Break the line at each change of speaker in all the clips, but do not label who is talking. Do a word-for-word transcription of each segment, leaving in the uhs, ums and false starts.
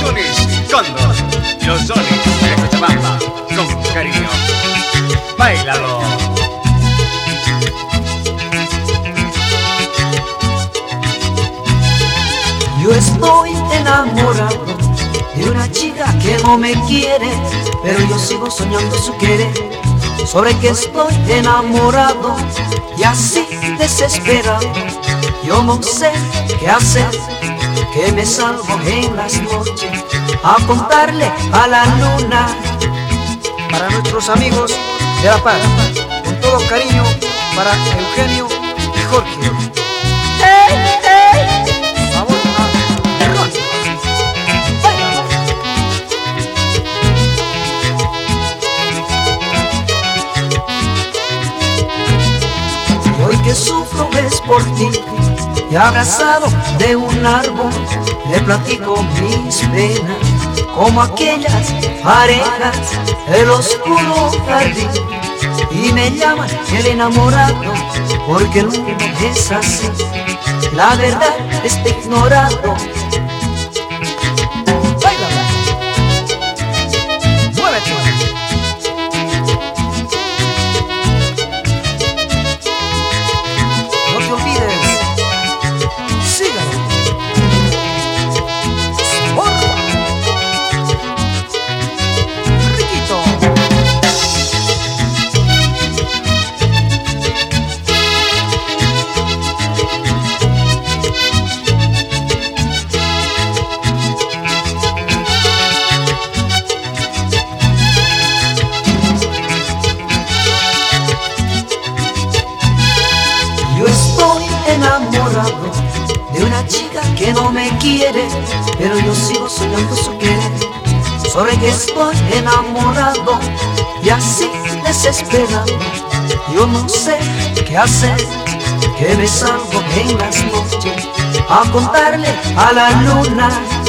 Producciones Cóndor, los sones de Cochabamba, con cariño. Báilalo.
Yo estoy enamorado de una chica que no me quiere, pero yo sigo soñando su querer. Sobre que estoy enamorado y así desesperado, yo no sé qué hacer, que me salgo en las noches a contarle a la luna.
Para nuestros amigos de La Paz, con todo cariño para Eugenio y Jorge.
¡Ey, ey!
Vamos a error.
Y hoy que sufro es por ti, y abrazado de un árbol le platico mis penas, como aquellas parejas del oscuro jardín. Y me llaman el enamorado, porque el mundo es así, la verdad está ignorado.
Báilala. Muévete. No te olvides. Sígalo. Sabor. Riquito.
Yo estoy enamorado de una chica que no me quiere, pero yo sigo soñando su querer. Sobre que estoy enamorado y así desesperado, yo no sé qué hacer, que me salgo en las noches a contarle a la luna.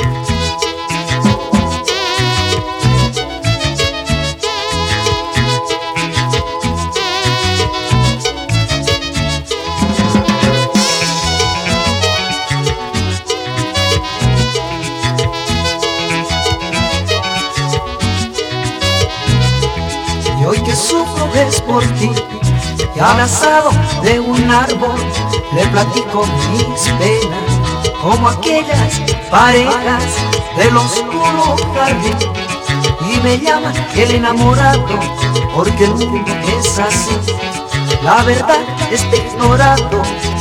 Y hoy que sufro es por ti, y abrazado de un árbol le platico mis penas, como aquellas parejas del oscuro jardín. Y me llaman el enamorado, porque el mundo es así, la verdad está ignorado.